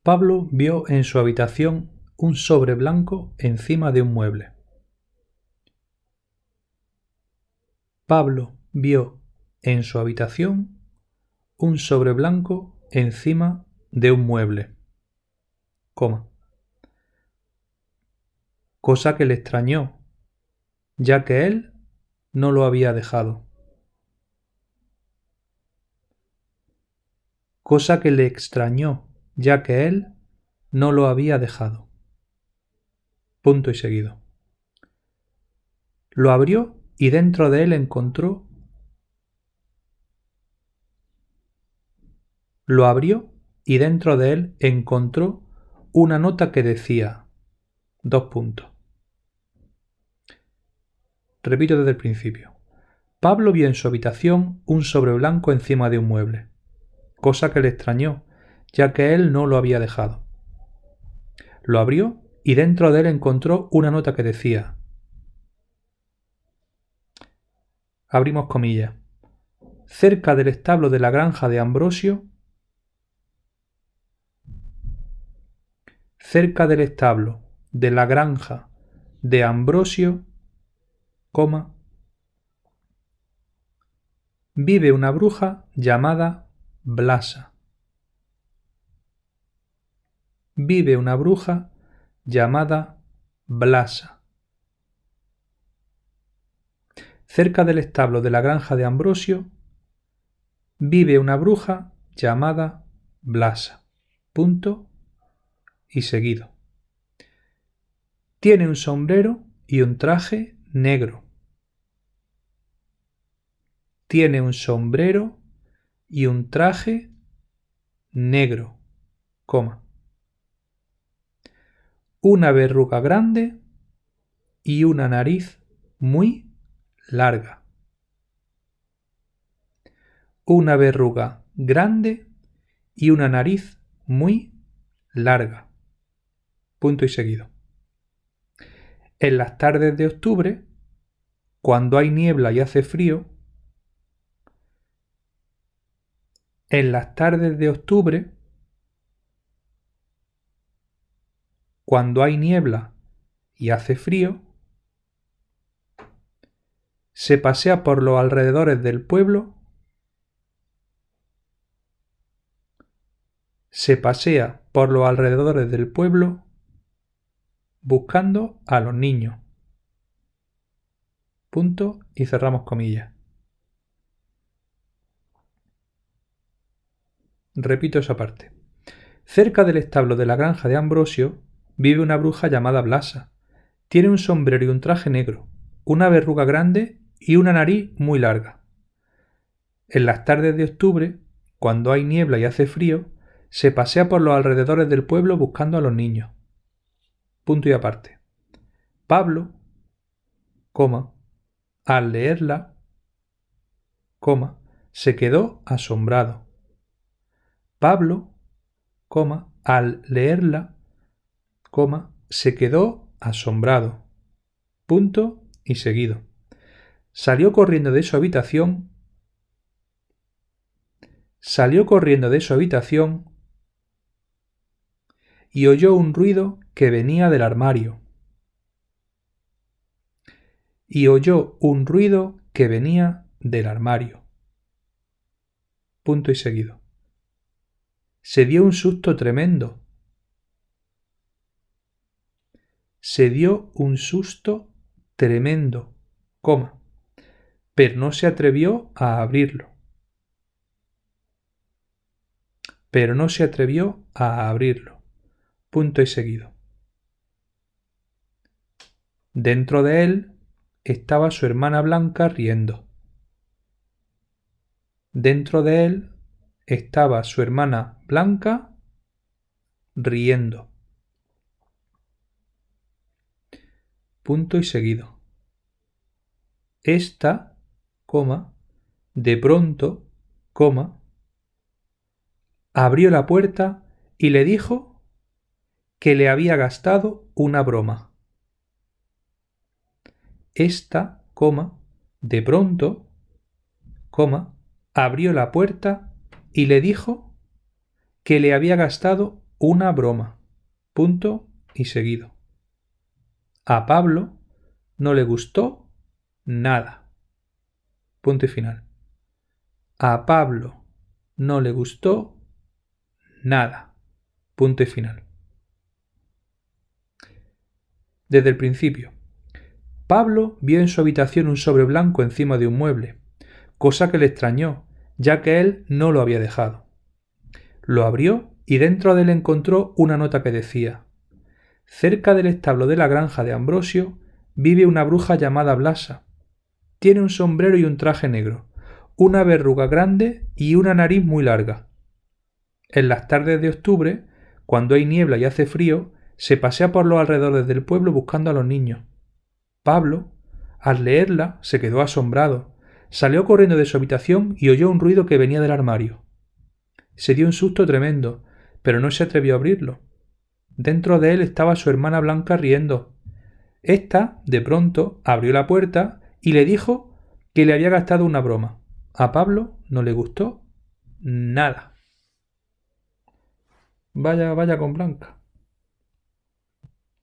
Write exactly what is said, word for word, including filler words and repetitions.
Pablo vio en su habitación un sobre blanco encima de un mueble. Pablo vio en su habitación un sobre blanco encima de un mueble, coma, cosa que le extrañó, ya que él no lo había dejado. Cosa que le extrañó, ya que él no lo había dejado. Punto y seguido. Lo abrió y dentro de él encontró Lo abrió y dentro de él encontró una nota que decía dos puntos. Repito desde el principio. Pablo vio en su habitación un sobre blanco encima de un mueble, cosa que le extrañó, ya que él no lo había dejado. Lo abrió y dentro de él encontró una nota que decía, abrimos comillas, cerca del establo de la granja de Ambrosio, cerca del establo de la granja de Ambrosio, coma, vive una bruja llamada Blasa. Vive una bruja llamada Blasa. Cerca del establo de la granja de Ambrosio vive una bruja llamada Blasa. Punto y seguido. Tiene un sombrero y un traje negro. Tiene un sombrero y un traje negro, coma. Una verruga grande y una nariz muy larga. Una verruga grande y una nariz muy larga. Punto y seguido. En las tardes de octubre, cuando hay niebla y hace frío, en las tardes de octubre, cuando hay niebla y hace frío, se pasea por los alrededores del pueblo, se pasea por los alrededores del pueblo buscando a los niños. Punto y cerramos comillas. Repito esa parte. Cerca del establo de la granja de Ambrosio vive una bruja llamada Blasa. Tiene un sombrero y un traje negro, una verruga grande y una nariz muy larga. En las tardes de octubre, cuando hay niebla y hace frío, se pasea por los alrededores del pueblo buscando a los niños. Punto y aparte. Pablo, coma, al leerla, coma, se quedó asombrado. Pablo, coma, al leerla, coma, se quedó asombrado. Punto y seguido. Salió corriendo de su habitación. Salió corriendo de su habitación y oyó un ruido que venía del armario. Y oyó un ruido que venía del armario. Punto y seguido. Se dio un susto tremendo. Se dio un susto tremendo, coma, pero no se atrevió a abrirlo. Pero no se atrevió a abrirlo. Punto y seguido. Dentro de él estaba su hermana Blanca riendo. Dentro de él estaba su hermana Blanca riendo. Punto y seguido. Esta, coma, de pronto, coma, abrió la puerta y le dijo que le había gastado una broma. Esta, coma, de pronto, coma, abrió la puerta y le dijo que le había gastado una broma. Punto y seguido. A Pablo no le gustó nada. Punto y final. A Pablo no le gustó nada. Punto y final. Desde el principio. Pablo vio en su habitación un sobre blanco encima de un mueble, cosa que le extrañó, ya que él no lo había dejado. Lo abrió y dentro de él encontró una nota que decía: cerca del establo de la granja de Ambrosio vive una bruja llamada Blasa. Tiene un sombrero y un traje negro, una verruga grande y una nariz muy larga. En las tardes de octubre, cuando hay niebla y hace frío, se pasea por los alrededores del pueblo buscando a los niños. Pablo, al leerla, se quedó asombrado. Salió corriendo de su habitación y oyó un ruido que venía del armario. Se dio un susto tremendo, pero no se atrevió a abrirlo. Dentro de él estaba su hermana Blanca riendo. Esta, de pronto, abrió la puerta y le dijo que le había gastado una broma. A Pablo no le gustó nada. Vaya, vaya con Blanca.